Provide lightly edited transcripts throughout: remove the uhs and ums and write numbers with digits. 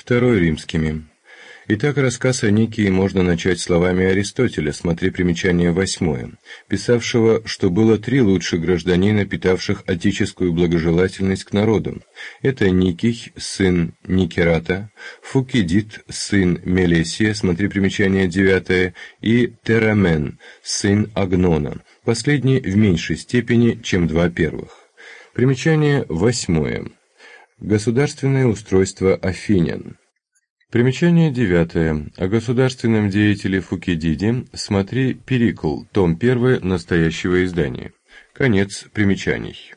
2 римскими. Итак, рассказ о Никии можно начать словами Аристотеля, смотри примечание 8, писавшего, что было 3 лучших гражданина, питавших отеческую благожелательность к народу. Это Никий, сын Никерата, Фукидид, сын Мелесия, смотри примечание 9, и Терамен, сын Агнона, последний в меньшей степени, чем 2 первых. Примечание 8. Государственное устройство афинян. Примечание 9. О государственном деятеле Фукидиде смотри Перикл, том 1 настоящего издания. Конец примечаний.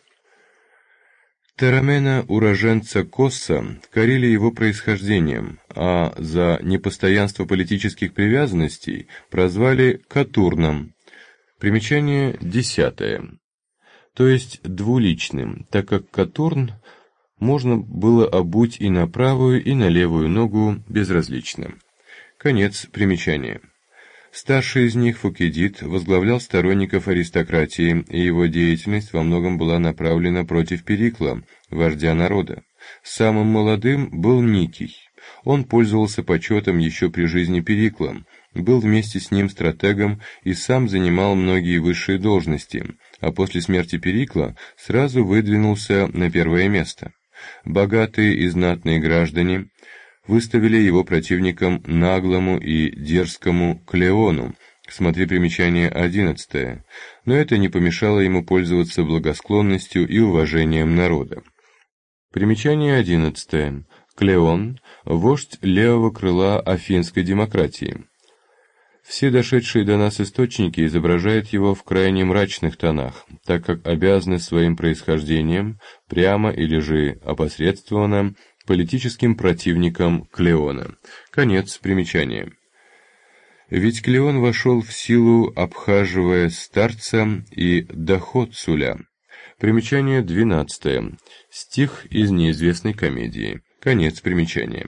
Терамена, уроженца Косса, корили его происхождением, а за непостоянство политических привязанностей прозвали Катурном. Примечание 10. То есть двуличным, так как Катурн можно было обуть и на правую, и на левую ногу безразлично. Конец примечания. Старший из них, Фукидид, возглавлял сторонников аристократии, и его деятельность во многом была направлена против Перикла, вождя народа. Самым молодым был Никий. Он пользовался почетом еще при жизни Перикла, был вместе с ним стратегом и сам занимал многие высшие должности, а после смерти Перикла сразу выдвинулся на первое место. Богатые и знатные граждане выставили его противником наглому и дерзкому Клеону, смотри примечание 11, но это не помешало ему пользоваться благосклонностью и уважением народа. Примечание 11. Клеон – вождь левого крыла афинской демократии. Все дошедшие до нас источники изображают его в крайне мрачных тонах, так как обязаны своим происхождением, прямо или же опосредствованно, политическим противником Клеона. Конец примечания. Ведь Клеон вошел в силу, обхаживая старца и доходцуля. Примечание 12. Стих из неизвестной комедии. Конец примечания.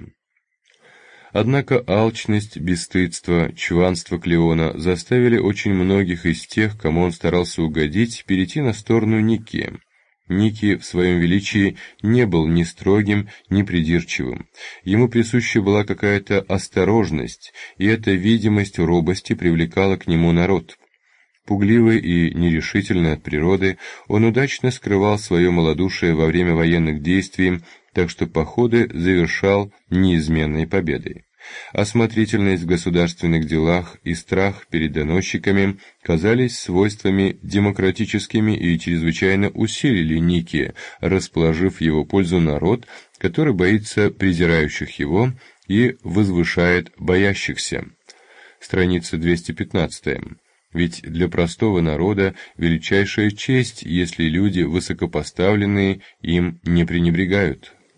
Однако алчность, бесстыдство, чванство Клеона заставили очень многих из тех, кому он старался угодить, перейти на сторону Никия. Никий в своем величии не был ни строгим, ни придирчивым. Ему присуща была какая-то осторожность, и эта видимость робости привлекала к нему народ. Пугливый и нерешительный от природы, он удачно скрывал свое малодушие во время военных действий, так что походы завершал неизменной победой. Осмотрительность в государственных делах и страх перед доносчиками казались свойствами демократическими и чрезвычайно усилили Никия, расположив в его пользу народ, который боится презирающих его и возвышает боящихся. Страница 215. Ведь для простого народа величайшая честь, если люди высокопоставленные им не пренебрегают.